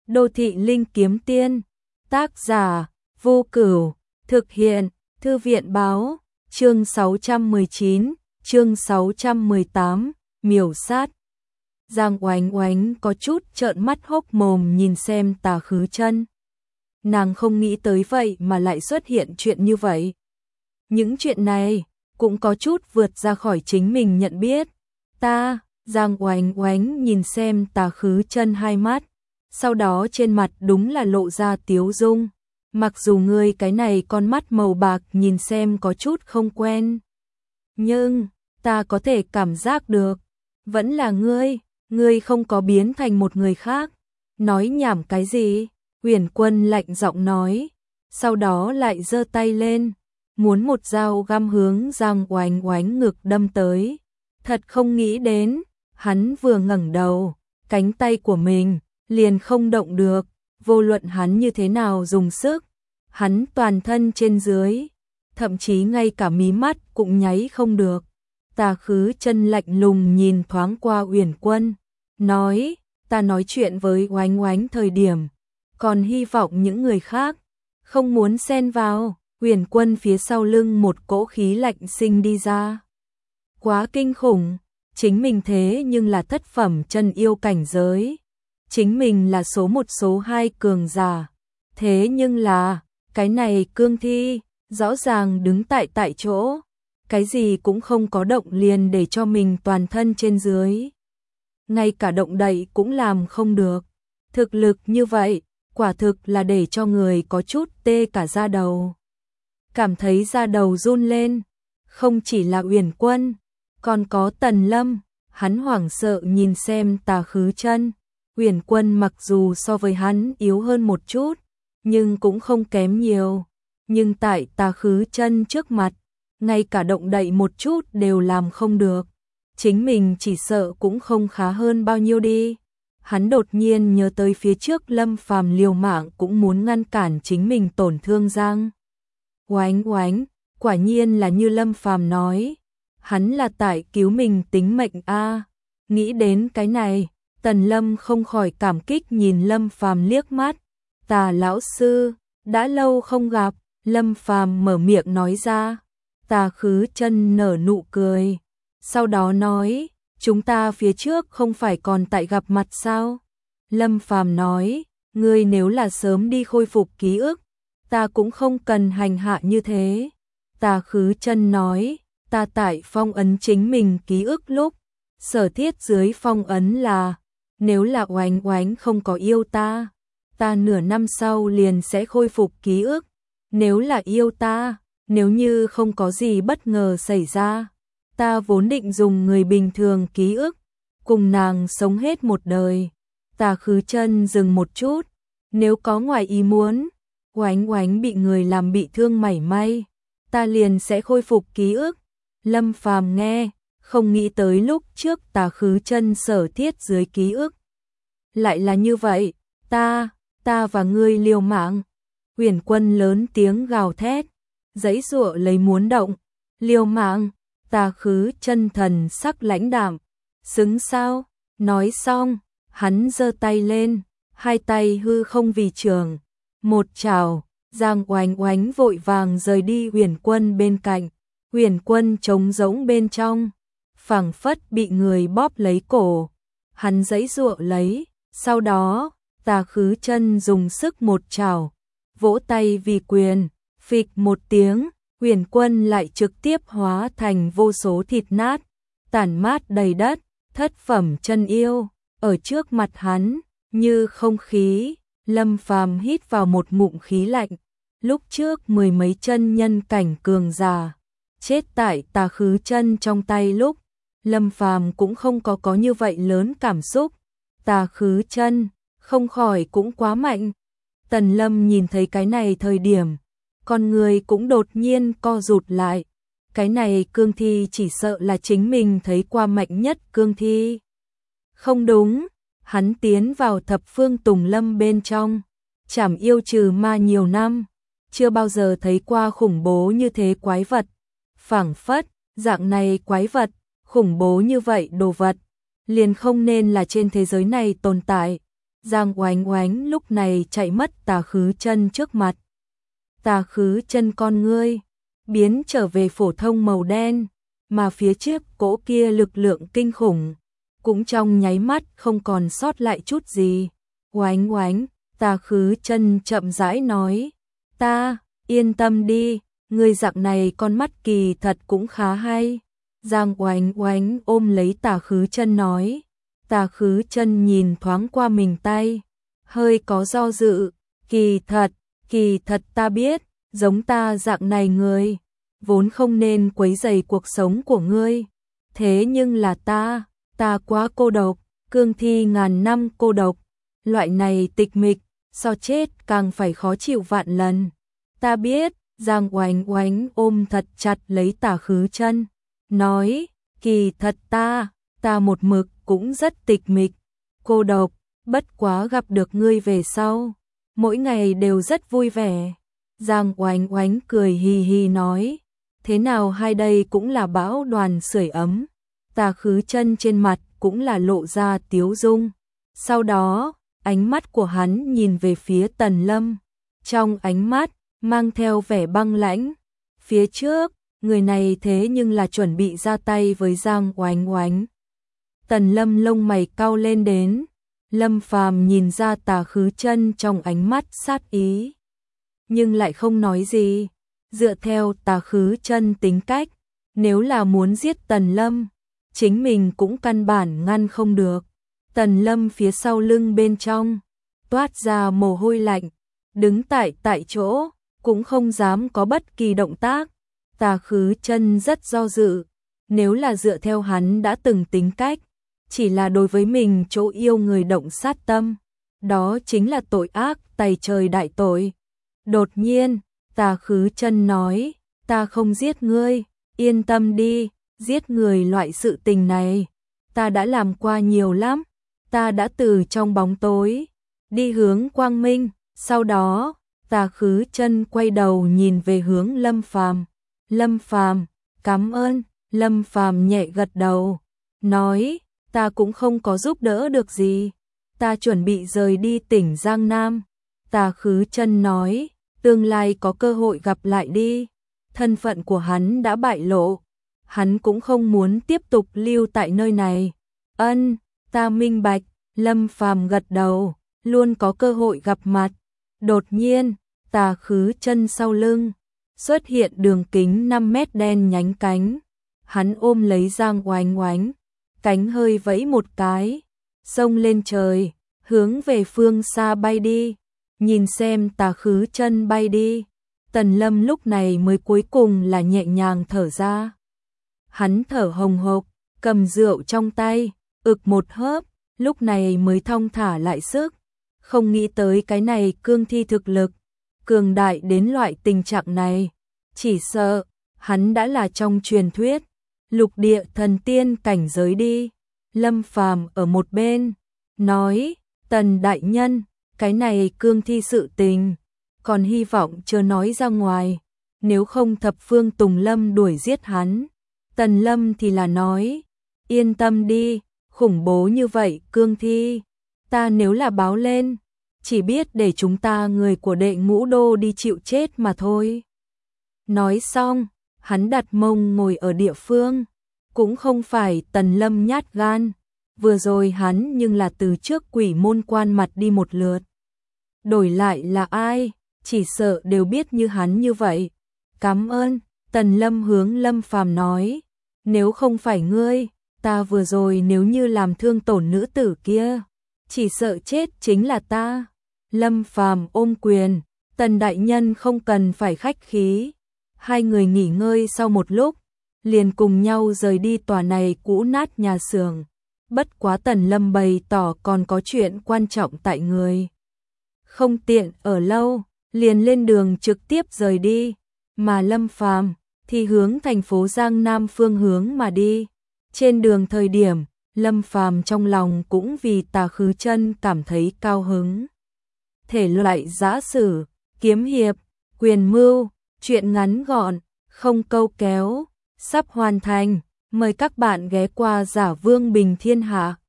Đô thị linh kiếm tiên, tác giả Vô Cửu, thực hiện Thư viện báo, chương 619, chương 618, miểu sát. Giang Oánh Oánh có chút trợn mắt hốc mồm nhìn xem Tà Khứ Chân. Nàng không nghĩ tới vậy mà lại xuất hiện chuyện như vậy. Những chuyện này cũng có chút vượt ra khỏi chính mình nhận biết. Giang Oánh Oánh nhìn xem Tà Khứ Chân hai mắt, sau đó trên mặt đúng là lộ ra tiếu dung. Mặc dù ngươi cái này con mắt màu bạc nhìn xem có chút không quen, nhưng ta có thể cảm giác được, vẫn là ngươi không có biến thành một người khác. Nói nhảm cái gì? Huyền Quân lạnh giọng nói, sau đó lại giơ tay lên, muốn một dao găm hướng Giang Oánh Oánh ngực đâm tới. Thật không nghĩ đến, hắn vừa ngẩng đầu, cánh tay của mình liền không động được, vô luận hắn như thế nào dùng sức, hắn toàn thân trên dưới, thậm chí ngay cả mí mắt cũng nháy không được. Tà Khứ Chân lạnh lùng nhìn thoáng qua Huyền Quân, nói, ta nói chuyện với Oánh Oánh thời điểm, còn hy vọng những người khác không muốn xen vào. Huyền Quân phía sau lưng một cỗ khí lạnh sinh đi ra. Quá kinh khủng, chính mình thế nhưng là thất phẩm chân yêu cảnh giới. Chính mình là số 1 số 2 cường giả. Thế nhưng là, cái này cương thi, rõ ràng đứng tại chỗ. Cái gì cũng không có động liền để cho mình toàn thân trên dưới. Ngay cả động đậy cũng làm không được. Thực lực như vậy, quả thực là để cho người có chút tê cả da đầu. Cảm thấy da đầu run lên, không chỉ là Huyền Quân, còn có Tần Lâm, hắn hoảng sợ nhìn xem Tà Khứ Chân. Huyền Quân mặc dù so với hắn yếu hơn một chút, nhưng cũng không kém nhiều, nhưng tại Tà Khứ Chân trước mặt, ngay cả động đậy một chút đều làm không được. Chính mình chỉ sợ cũng không khá hơn bao nhiêu đi. Hắn đột nhiên nhớ tới phía trước Lâm Phàm liều mạng cũng muốn ngăn cản chính mình tổn thương Giang Oánh Oánh, quả nhiên là như Lâm Phàm nói, hắn là tại cứu mình tính mệnh a. Nghĩ đến cái này, Tần Lâm không khỏi cảm kích nhìn Lâm Phàm liếc mắt. Tà lão sư, đã lâu không gặp. Lâm Phàm mở miệng nói ra. Tà Khứ Chân nở nụ cười, sau đó nói, chúng ta phía trước không phải còn tại gặp mặt sao? Lâm Phàm nói, ngươi nếu là sớm đi khôi phục ký ức, ta cũng không cần hành hạ như thế. Tà Khứ Chân nói, ta tại phong ấn chính mình ký ức lúc, sở thiết dưới phong ấn là, nếu là Oánh Oánh không có yêu ta nửa năm sau liền sẽ khôi phục ký ức. Nếu là yêu ta, nếu như không có gì bất ngờ xảy ra, ta vốn định dùng người bình thường ký ức, cùng nàng sống hết một đời. Tà Khứ Chân dừng một chút, nếu có ngoài ý muốn, Oánh Oánh bị người làm bị thương mảy may, ta liền sẽ khôi phục ký ức. Lâm Phàm nghe, không nghĩ tới lúc trước Tà Khứ Chân sở thiết dưới ký ức. Lại là như vậy, ta và ngươi liều mạng. Huyền Quân lớn tiếng gào thét, giãy giụa lấy muốn động. Liều mạng? Tà Khứ Chân thần sắc lãnh đạm, xứng sao? Nói xong, hắn giơ tay lên, hai tay hư không vì trường, một chảo, Giang Oánh Oánh vội vàng rời đi Huyền Quân bên cạnh. Huyền Quân trống rỗng bên trong, phảng phất bị người bóp lấy cổ. Hắn giãy giụa lấy, sau đó, Tà Khứ Chân dùng sức một chảo, vỗ tay vì quyền, phịch một tiếng, Huyền Quân lại trực tiếp hóa thành vô số thịt nát, tản mát đầy đất. Thất phẩm chân yêu, ở trước mặt hắn, như không khí. Lâm Phàm hít vào một ngụm khí lạnh. Lúc trước mười mấy chân nhân cảnh cường giả chết tại Tà Khứ Chân trong tay lúc, Lâm Phàm cũng không có như vậy lớn cảm xúc. Tà Khứ Chân không khỏi cũng quá mạnh. Tần Lâm nhìn thấy cái này thời điểm, con người cũng đột nhiên co rụt lại. Cái này cương thi chỉ sợ là chính mình thấy qua mạnh nhất cương thi. Không đúng, hắn tiến vào thập phương Tùng Lâm bên trong, trảm yêu trừ ma nhiều năm, chưa bao giờ thấy qua khủng bố như thế quái vật. Phảng phất, dạng này quái vật, khủng bố như vậy đồ vật, liền không nên là trên thế giới này tồn tại. Giang Oánh Oánh lúc này chạy mất Tà Khứ Chân trước mặt. Tà Khứ Chân con ngươi biến trở về phổ thông màu đen, mà phía trước cỗ kia lực lượng kinh khủng cũng trong nháy mắt không còn sót lại chút gì. Oánh Oánh, Tà Khứ Chân chậm rãi nói, ta, yên tâm đi, ngươi dạng này con mắt kỳ thật cũng khá hay. Giang Oánh Oánh ôm lấy Tà Khứ Chân nói. Tà Khứ Chân nhìn thoáng qua mình tay, hơi có do dự, kỳ thật ta biết, giống ta dạng này người, vốn không nên quấy rầy cuộc sống của ngươi. Thế nhưng là ta quá cô độc, cương thi ngàn năm cô độc, loại này tịch mịch, so chết càng phải khó chịu vạn lần. Ta biết, Giang Oánh Oánh ôm thật chặt lấy Tà Khứ Chân, nói, kỳ thật ta một mực cũng rất tịch mịch, cô độc, bất quá gặp được ngươi về sau, mỗi ngày đều rất vui vẻ. Giang Oánh Oánh cười hì hì nói, thế nào hai đây cũng là bão đoàn sưởi ấm. Tà Khứ Chân trên mặt cũng là lộ ra tiếu dung. Sau đó, ánh mắt của hắn nhìn về phía Tần Lâm, trong ánh mắt mang theo vẻ băng lãnh. Phía trước, người này thế nhưng là chuẩn bị ra tay với Giang Oánh Oánh. Tần Lâm lông mày cau lên đến, Lâm Phàm nhìn ra Tà Khứ Chân trong ánh mắt sát ý, nhưng lại không nói gì. Dựa theo Tà Khứ Chân tính cách, nếu là muốn giết Tần Lâm, chính mình cũng căn bản ngăn không được. Tần Lâm phía sau lưng bên trong toát ra mồ hôi lạnh, đứng tại chỗ, cũng không dám có bất kỳ động tác. Tà Khứ Chân rất do dự, nếu là dựa theo hắn đã từng tính cách, chỉ là đối với mình chỗ yêu người động sát tâm, đó chính là tội ác tày trời đại tội. Đột nhiên, Tà Khứ Chân nói, ta không giết ngươi, yên tâm đi, giết người loại sự tình này, ta đã làm qua nhiều lắm, ta đã từ trong bóng tối đi hướng quang minh. Sau đó, Tà Khứ Chân quay đầu nhìn về hướng Lâm Phàm. Lâm Phàm, cảm ơn. Lâm Phàm nhẹ gật đầu, nói, ta cũng không có giúp đỡ được gì, ta chuẩn bị rời đi tỉnh Giang Nam. Tà Khứ Chân nói, tương lai có cơ hội gặp lại đi. Thân phận của hắn đã bại lộ, hắn cũng không muốn tiếp tục lưu tại nơi này. Ân, ta minh bạch. Lâm Phàm gật đầu, luôn có cơ hội gặp mặt. Đột nhiên, Tà Khứ Chân sau lưng xuất hiện đường kính 5 mét đen nhánh cánh. Hắn ôm lấy Giang Oánh Oánh, cánh hơi vẫy một cái, xông lên trời, hướng về phương xa bay đi. Nhìn xem Tà Khứ Chân bay đi, Tần Lâm lúc này mới cuối cùng là nhẹ nhàng thở ra. Hắn thở hồng hộc, cầm rượu trong tay, ực một hớp, lúc này mới thong thả lại sức. Không nghĩ tới cái này cương thi thực lực cường đại đến loại tình trạng này, chỉ sợ hắn đã là trong truyền thuyết lục địa thần tiên cảnh giới đi. Lâm Phàm ở một bên nói, Tần đại nhân, cái này cương thi sự tình còn hy vọng chưa nói ra ngoài, nếu không thập phương Tùng Lâm đuổi giết hắn. Tần Lâm thì là nói, yên tâm đi, khủng bố như vậy cương thi, ta nếu là báo lên, chỉ biết để chúng ta người của Đệ Ngũ Đô đi chịu chết mà thôi. Nói xong, hắn đặt mông ngồi ở địa phương. Cũng không phải Tần Lâm nhát gan, vừa rồi hắn nhưng là từ trước Quỷ Môn Quan mặt đi một lượt. Đổi lại là ai, chỉ sợ đều biết như hắn như vậy. Cảm ơn. Tần Lâm hướng Lâm Phàm nói, nếu không phải ngươi, ta vừa rồi nếu như làm thương tổn nữ tử kia, chỉ sợ chết chính là ta. Lâm Phàm ôm quyền, Tần đại nhân không cần phải khách khí. Hai người nghỉ ngơi sau một lúc, liền cùng nhau rời đi tòa này cũ nát nhà xưởng. Bất quá Tần Lâm bày tỏ còn có chuyện quan trọng tại người, không tiện ở lâu, liền lên đường trực tiếp rời đi, mà Lâm Phàm thì hướng thành phố Giang Nam phương hướng mà đi. Trên đường thời điểm, Lâm Phàm trong lòng cũng vì Tà Khứ Chân cảm thấy cao hứng. Thể loại giã sử, kiếm hiệp, quyền mưu, truyện ngắn gọn, không câu kéo, sắp hoàn thành. Mời các bạn ghé qua Giả Vương Bình Thiên Hạ.